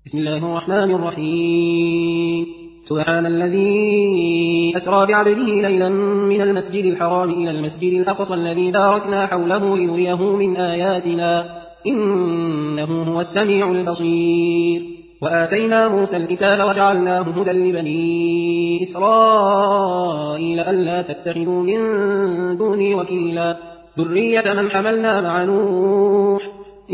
بسم الله الرحمن الرحيم. سبحان الذي أسرى بعبده ليلا من المسجد الحرام إلى المسجد الأقصى الذي باركنا حوله لنريه من آياتنا إنه هو السميع البصير. وآتينا موسى الكتاب وجعلناه هدى لبني إسرائيل ألا تتخذوا من دوني وكيلا ذرية من حملنا مع نوح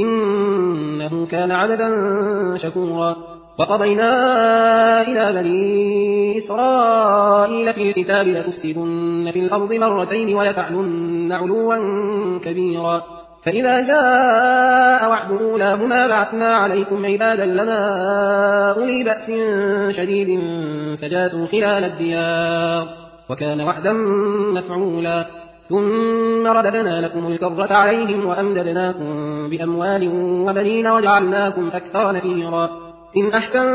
إنه كان عبدا شكورا. وقضينا إلى بني إسرائيل في الكتاب لتفسدن في الأرض مرتين ولتعلن علوا كبيرا فإذا جاء وعد أولاهما بعثنا عليكم عبادا لنا أولي بأس شديد فجاسوا خلال الديار وكان وعدا مفعولا. ثم رددنا لكم الكرة عليهم وأمددناكم بأموال وبنين وجعلناكم أكثر نفيرا. إن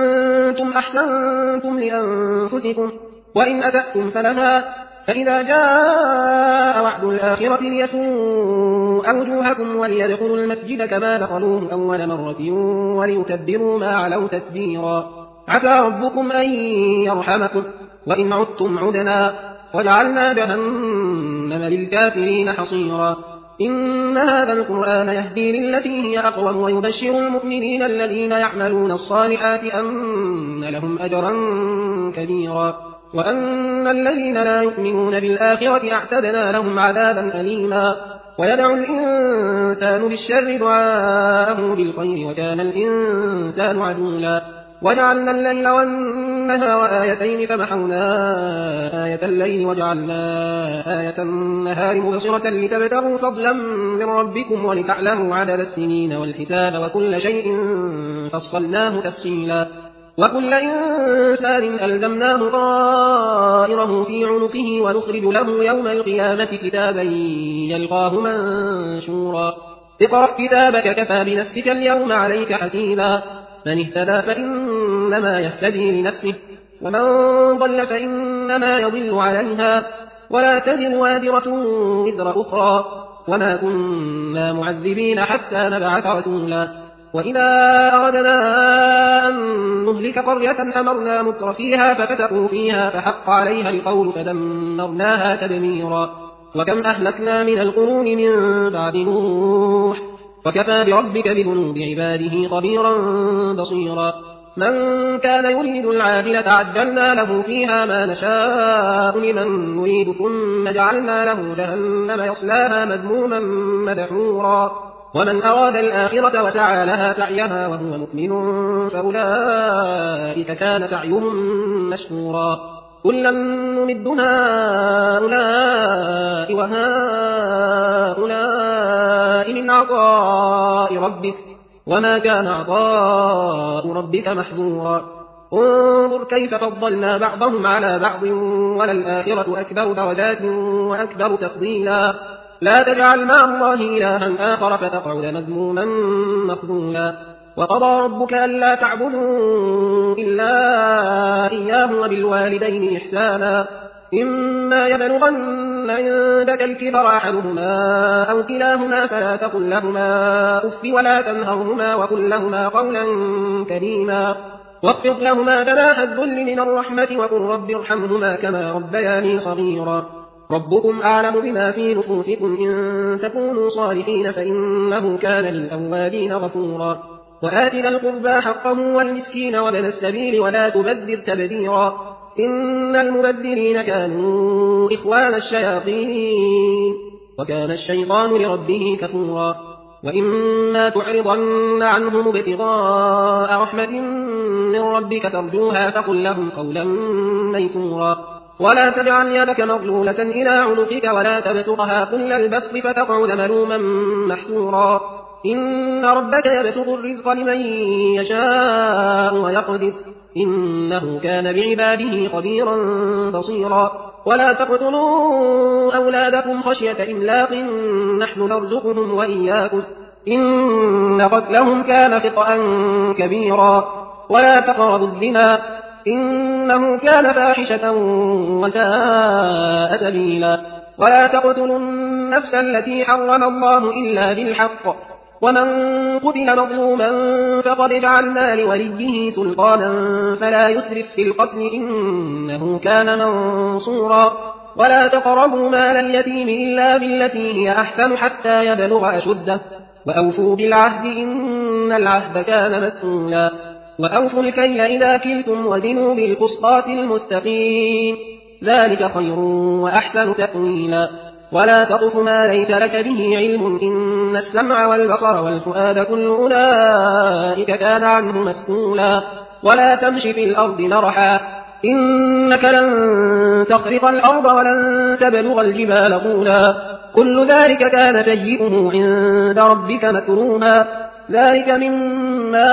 أحسنتم لأنفسكم وإن أسأتم فلها فإذا جاء وعد الآخرة ليسوء وجوهكم وليدخلوا المسجد كما دخلوه أول مرة وليتبروا ما علوا تتبيرا. عسى ربكم أن يرحمكم وإن عدتم عدنا وجعلنا جهنم للكافرين حصيرا. إن هذا القرآن يهدي للتي هي أقوم ويبشر المؤمنين الذين يعملون الصالحات أن لهم أجرا كبيرا وأن الذين لا يؤمنون بالآخرة اعتدنا لهم عذابا أليما. ويدعو الإنسان بالشر دعاءه بالخير وكان الإنسان عجولا. وجعلنا الليل والنهار آيتين فمحونا آية الليل وجعلنا آية النهار مبصرة لتبتغوا فضلا من ربكم ولتعلموا عدد السنين والحساب وكل شيء فصلناه تفصيلا. وكل إنسان ألزمناه طائره في عنقه ونخرج له يوم القيامة كتابا يلقاه منشورا. اقرأ كتابك كفى بنفسك اليوم عليك حسيبا. من اهتدى فإنما يهتدي لنفسه ومن ضل فإنما يضل عليها ولا تزر وازرة وزر أخرى وما كنا معذبين حتى نبعث رسولا. وإذا أردنا أن نهلك قرية أمرنا متر فيها ففسقوا فيها فحق عليها القول فدمرناها تدميرا. وكم أهلكنا من القرون من بعد نوح وكفى بربك بذنوب عباده خبيرا بصيرا. من كان يريد العاجلة عجلنا له فيها ما نشاء لمن نريد ثم جعلنا له جهنم يصلاها مذموما مدحورا. ومن أراد الآخرة وسعى لها سعيها وهو مؤمن فأولئك كان سعيهم مشكورا. كلا نمد هؤلاء وهؤلاء من عطاء ربك وما كان عطاء ربك محظورا. انظر كيف فضلنا بعضهم على بعض وللآخرة أكبر درجات وأكبر تفضيلا. لا تجعل مع الله إلها آخر فتقعد مذموما مخذولا. وقضى ربك ألا تعبدوا إلا إياه وبالوالدين إحسانا. إما يبلغن عندك الكبر أحدهما أو كلاهما فلا تقل لهما أف ولا تنهرهما وقل لهما قولا كريما. واخفض لهما جناح الذل من الرحمة وقل رب ارحمهما كما ربياني صغيرا. ربكم أعلم بما في نفوسكم إن تكونوا صالحين فإنه كان للأوابين غفورا. وآتنا القربى حقه والمسكين وابن السبيل ولا تبذر تبذيرا إن المبذرين كانوا إخوان الشياطين وكان الشيطان لربه كفورا. وإما تعرضن عنهم ابتغاء رحمة من ربك ترجوها فقل لهم قولا ميسورا. ولا تجعل يدك مغلولة إلى عنقك ولا تبسطها كل البسط فتقعد ملوما محسورا. إن ربك يبسط الرزق لمن يشاء ويقدر إنه كان بعباده خبيرا بصيرا. ولا تقتلوا أولادكم خشية إملاق نحن نرزقهم وإياكم إن قتلهم كان خطأ كبيرا. ولا تقربوا الزنا إنه كان فاحشة وساء سبيلا. ولا تقتلوا النفس التي حرم الله إلا بالحق ومن قتل مظلوما فقد جعلنا لوليه سلطانا فلا يسرف في القتل إنه كان منصورا ولا تقربوا مال اليتيم إلا بالتي هي أحسن حتى يبلغ أشده وأوفوا بالعهد إن العهد كان مسؤولا وأوفوا الكيل إذا كلتم وزنوا بالقسطاس المستقيم ذلك خير وأحسن تأويلا ولا تقف ما ليس لك به علم إن السمع والبصر والفؤاد كل أولئك كان عنه مسؤولا ولا تمش في الأرض مرحا إنك لن تخرق الأرض ولن تبلغ الجبال طولا كل ذلك كان سيئه عند ربك مكروها ذلك مما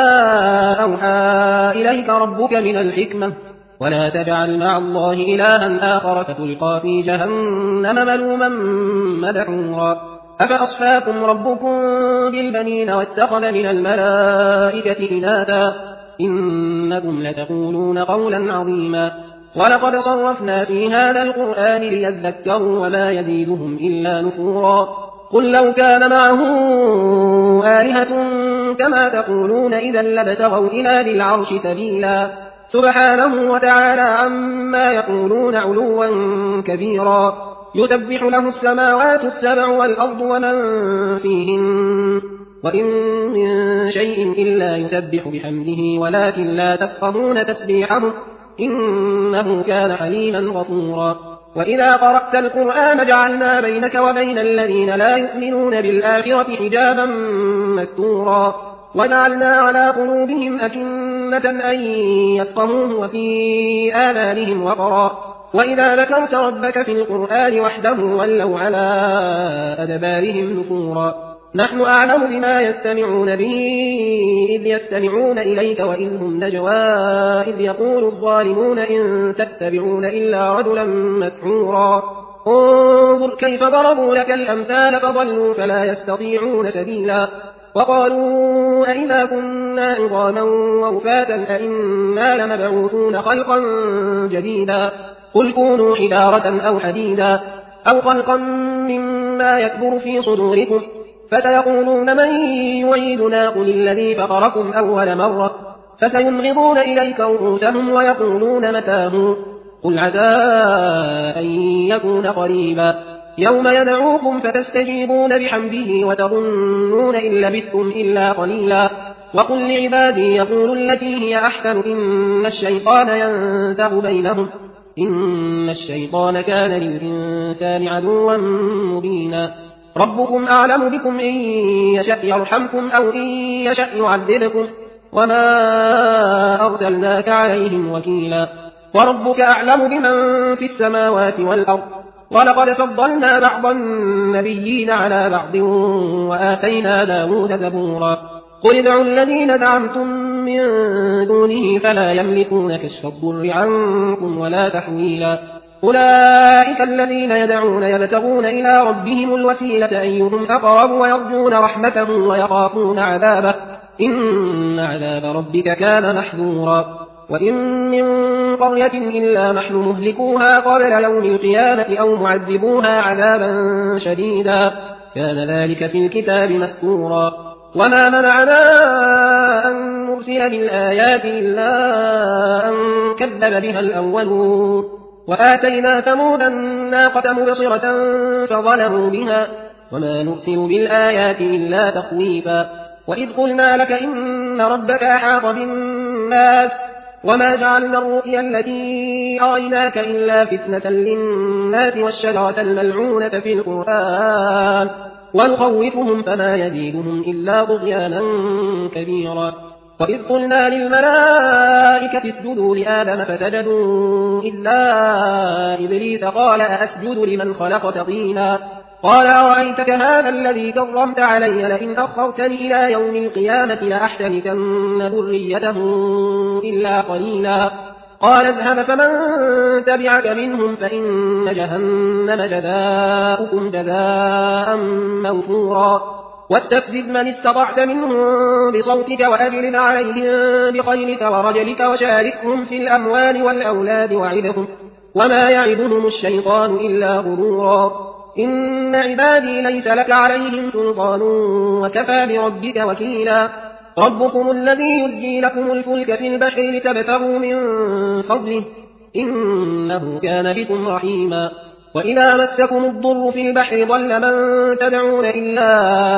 أوحى إليك ربك من الحكمة ولا تجعل مع الله إلها آخر فتلقى في جهنم ملوما مدحورا أفأصفاكم ربكم بالبنين واتخذ من الملائكة إناثا إنكم لتقولون قولا عظيما ولقد صرفنا في هذا القرآن ليذكروا وما يزيدهم إلا نفورا قل لو كان معه آلهة كما تقولون إذا لابتغوا إلى ذي العرش سبيلا سبحانه وتعالى عما يقولون علوا كبيرا يسبح له السماوات السبع والأرض ومن فيهن وإن من شيء إلا يسبح بحمده ولكن لا تفقهون تسبيحه إنه كان حليما غفورا وإذا قرأت القرآن جعلنا بينك وبين الذين لا يؤمنون بالآخرة حجابا مستورا وجعلنا على قلوبهم أكنة أن يفقهوه وفي آذانهم وقرا وإذا ذكرت ربك في القرآن وحده ولوا على أدبارهم نفورا نحن أعلم بما يستمعون به إذ يستمعون إليك وإذ هم نجوى إذ يقول الظالمون إن تتبعون إلا رجلا مسحورا انظر كيف ضربوا لك الأمثال فضلوا فلا يستطيعون سبيلا وقالوا أئذا كنا عظاما ورفاتا أئنا لمبعوثون خلقا جديدا قل كونوا حجارة أو حديدا أو خلقا مما يكبر في صدوركم فسيقولون من يعيدنا قل الذي فطركم أول مرة فسينغضون إليك رؤوسهم ويقولون متاه قل عسى أن يكون قريبا يوم يدعوكم فتستجيبون بحمده وتظنون إن لبثتم إلا قليلا وقل لعبادي يقولوا التي هي أحسن إن الشيطان ينزغ بينهم إن الشيطان كان للإنسان عدوا مبينا ربكم أعلم بكم إن يشأ يرحمكم أو إن يشأ يعذبكم وما أرسلناك عليهم وكيلا وربك أعلم بمن في السماوات والأرض ولقد فضلنا بعض النبيين على بعض وآتينا داود زبورا قل ادعوا الذين زعمتم من دونه فلا يملكون كشف الضر عنكم ولا تحويلا أولئك الذين يدعون يبتغون إلى ربهم الوسيلة أيهم أقرب ويرجون رحمته ويخافون عذابه إن عذاب ربك كان محذورا وإن من قرية إلا نحن مهلكوها قبل يوم القيامة أو معذبوها عذابا شديدا كان ذلك في الكتاب مسطورا وما منعنا أن نرسل بالآيات إلا أن كذب بها الأولون وآتينا ثمود الناقة مبصرة فظلموا بها وما نرسل بالآيات إلا تخويفا وإذ قلنا لك إن ربك أحاط بالناس وما جعلنا الرؤيا التي أريناك إلا فتنة للناس والشجرة الملعونة في القرآن ونخوفهم فما يزيدهم إلا طغيانا كبيرا وإذ قلنا للملائكة اسجدوا لآدم فسجدوا إلا إبليس قال أأسجد لمن خلقت طينا قال أرأيتك هذا الذي كرمت علي لئن أخرتني إلى يوم القيامة لأحتنكن ذريته إلا قليلا قال اذهب فمن تبعك منهم فإن جهنم جزاؤكم جزاء موفورا واستفزز من استطعت منهم بصوتك وأجلب عليهم بخيلك ورجلك وشاركهم في الأموال والأولاد وعدهم وما يعدهم الشيطان إلا غرورا إن عبادي ليس لك عليهم سلطان وكفى بربك وكيلا ربكم الذي يجي لكم الفلك في البحر لتبتغوا من فضله إنه كان بكم رحيما وإذا مسكم الضر في البحر ضل من تدعون إلا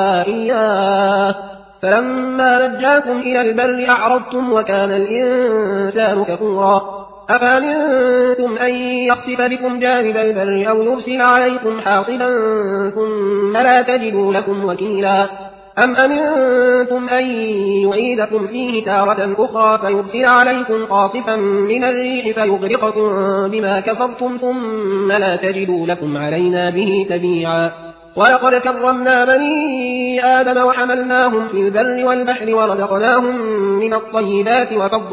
إياه فلما نجاكم إلى البر أعرضتم وكان الإنسان كفورا أفأمنتم أن يخسف بكم جانب البر أو يرسل عليكم حاصبا ثم لا تجدوا لكم وكيلا أم أمنتم أن يعيدكم فيه تارة أخرى فيرسل عليكم قاصفا من الريح فيغرقكم بما كفرتم ثم لا تجدوا لكم علينا به تبيعا ولقد كرمنا بني آدم وحملناهم في البر والبحر ورزقناهم من الطيبات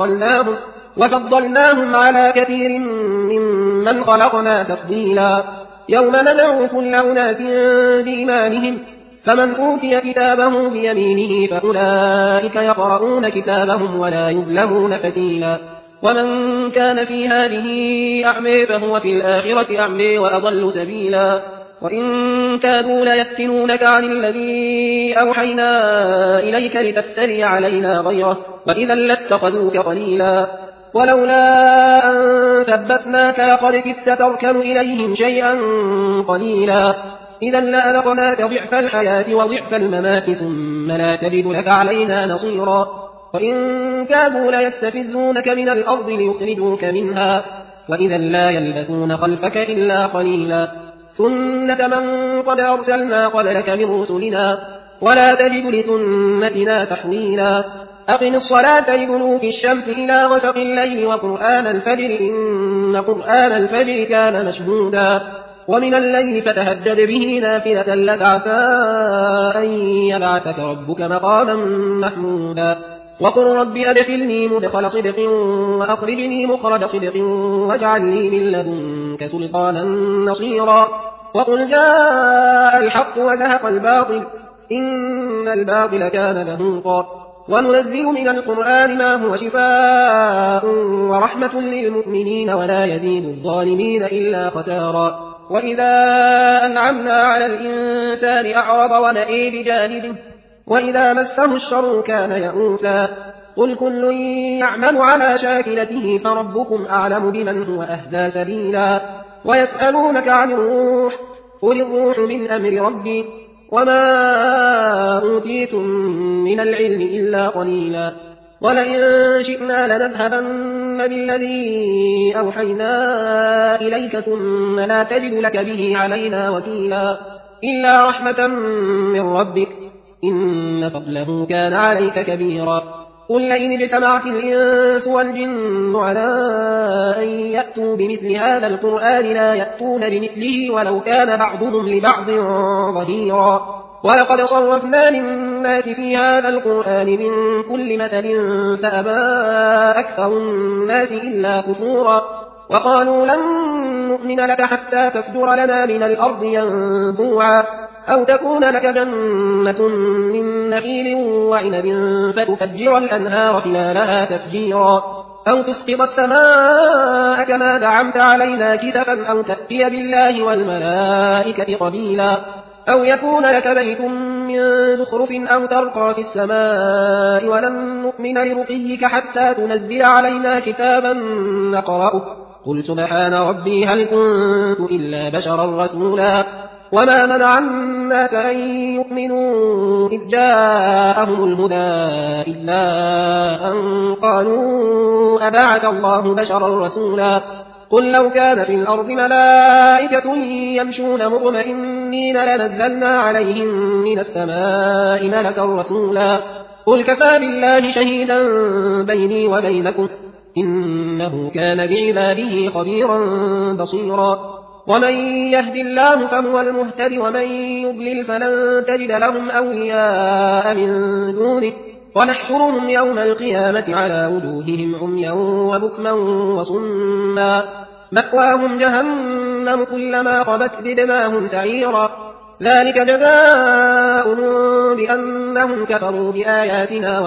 وفضلناهم على كثير ممن خلقنا تفضيلا يوم ندعو كل أناس بإمامهم فمن أوتي كتابه بيمينه فأولئك يقرؤون كتابهم ولا يظلمون فتيلا ومن كان في هذه أعمى فهو في الآخرة أعمى وأضل سبيلا وإن كادوا ليفتنونك عن الذي أوحينا إليك لتفتري علينا غيره وإذا لاتخذوك قليلا ولولا أن ثبتناك لقد كدت تركن إليهم شيئا قليلا إذا لأذقناك ضعف الحياة وضعف الممات ثم لا تجد لك علينا نصيرا وإن كادوا ليستفزونك من الأرض ليخرجوك منها وإذا لا يلبثون خلفك إلا قليلا سنة من قد أرسلنا قبلك من رسلنا ولا تجد لسنتنا تحويلا أقم الصلاة لدلوك الشمس إلى غسق الليل وقرآن الفجر إن قرآن الفجر كان مشهودا ومن الليل فتهجد به نافلة لك عسى أن يبعثك ربك مقاما محمودا وقل رب أدخلني مدخل صدق وأخرجني مخرج صدق واجعل لي من لدنك سلطانا نصيرا وقل جاء الحق وزهق الباطل إن الباطل كان زهوقا وننزل من القرآن ما هو شفاء ورحمة للمؤمنين ولا يزيد الظالمين إلا خسارا وإذا أنعمنا على الإنسان أعرض ونأى بجانبه وإذا مسه الشر كان يئوسا قل كل يعمل على شاكلته فربكم أعلم بمن هو أهدى سبيلا ويسألونك عن الروح قل الروح من أمر ربي وما أوتيتم من العلم إلا قليلا ولئن شئنا لنذهبن بالذي أوحينا إليك ثم لا تجد لك به علينا وكيلا إلا رحمة من ربك إن فضله كان عليك كبيرا قل لئن اجتمعت الإنس والجن على أن يأتوا بمثل هذا القرآن لا يأتون بمثله ولو كان بعضهم لبعض ظهيرا ولقد صرفنا للناس في هذا القرآن من كل مثل فأبى أكثر الناس إلا كفورا وقالوا لن نؤمن لك حتى تفجر لنا من الأرض ينبوعا أو تكون لك جنة من نخيل وعنب فتفجر الأنهار خلالها تفجيرا أو تسقط السماء كما زعمت علينا كسفا أو تأتي بالله والملائكة قبيلا أو يكون لك بيت من زخرف أو ترقى في السماء ولن نؤمن لرقيك حتى تنزل علينا كتابا نقرأه قل سبحان ربي هل كنت إلا بشرا رسولا وما منع الناس أن يؤمنوا إذ جاءهم الهدى إلا أن قالوا أبعث الله بشرا رسولا قل لو كان في الأرض ملائكة يمشون مطمئنين لنزلنا عليهم من السماء ملكا رسولا قل كفى بالله شهيدا بيني وبينكم إنه كان بعباده خبيرا بصيرا ومن يهد الله فهو المهتد ومن يضلل فلن تجد لهم أولياء من دونه ونحشرهم يوم القيامة على وجوههم عميا وبكما وصما مأواهم جهنم كلما خبت زدناهم سعيرا ذلك جزاؤهم بأنهم كفروا بآياتنا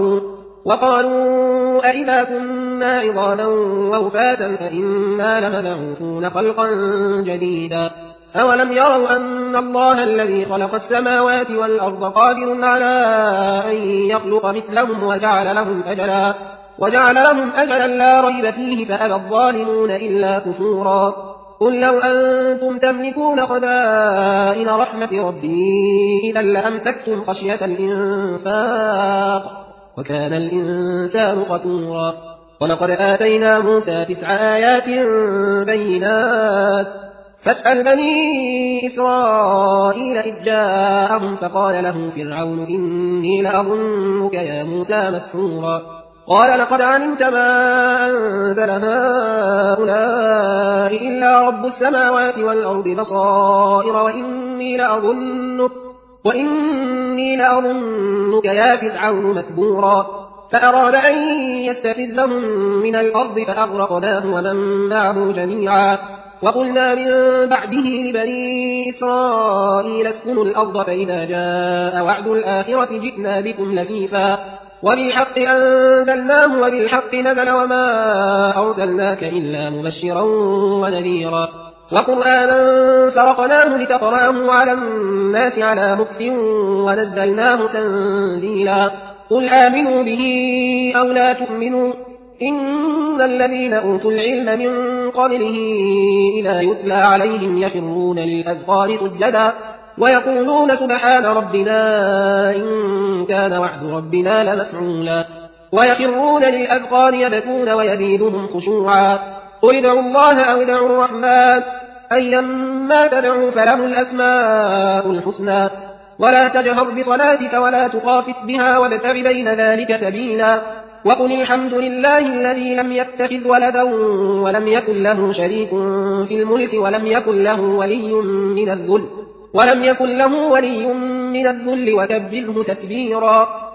وقالوا أئذا كنا عظاما ورفاتا فإنا لمبعوثون خلقا جديدا أولم يروا أن الله الذي خلق السماوات والأرض قادر على أن يخلق مثلهم وجعل لهم أجلا لا ريب فيه فأبى الظالمون إلا كفورا قل لو أنتم تملكون خزائن رحمة ربي إذا لأمسكتم خشية الإنفاق وكان الإنسان قتورا ولقد آتينا موسى 9 آيات بينات فاسأل بني إسرائيل إذ جاءهم فقال له فرعون إني لأظنك يا موسى مسحورا قال لقد علمت ما أنزل هؤلاء إلا رب السماوات والأرض بصائر وإني لأظنك يا فرعون مثبورا فأراد أن يستفزهم من الأرض فأغرقناه ومن معه جميعا وقلنا من بعده لبني إسرائيل اسكنوا الأرض فإذا جاء وعد الآخرة جئنا بكم لفيفا وبالحق أنزلناه وبالحق نزل وما أرسلناك إلا مبشرا ونذيرا وقرآنا فرقناه لتقرأه على الناس على مكث ونزلناه تنزيلا قل آمنوا به أو لا تؤمنوا إن الذين أوتوا العلم من قبله إذا يتلى عليهم يخرون للأذقان سجدا ويقولون سبحان ربنا إن كان وعد ربنا لمفعولا ويخرون للأذقان يبكون ويزيدهم خشوعا قل ادعوا الله أو ادعوا الرحمن أيما تدعوا فله الأسماء الحسنى ولا تجهر بصلاتك ولا تخافت بها وابتغ بين ذلك سبيلا وقل الحمد لله الذي لم يتخذ ولدا ولم يكن له شريك في الملك ولم يكن له ولي من الذل وكبره تكبيرا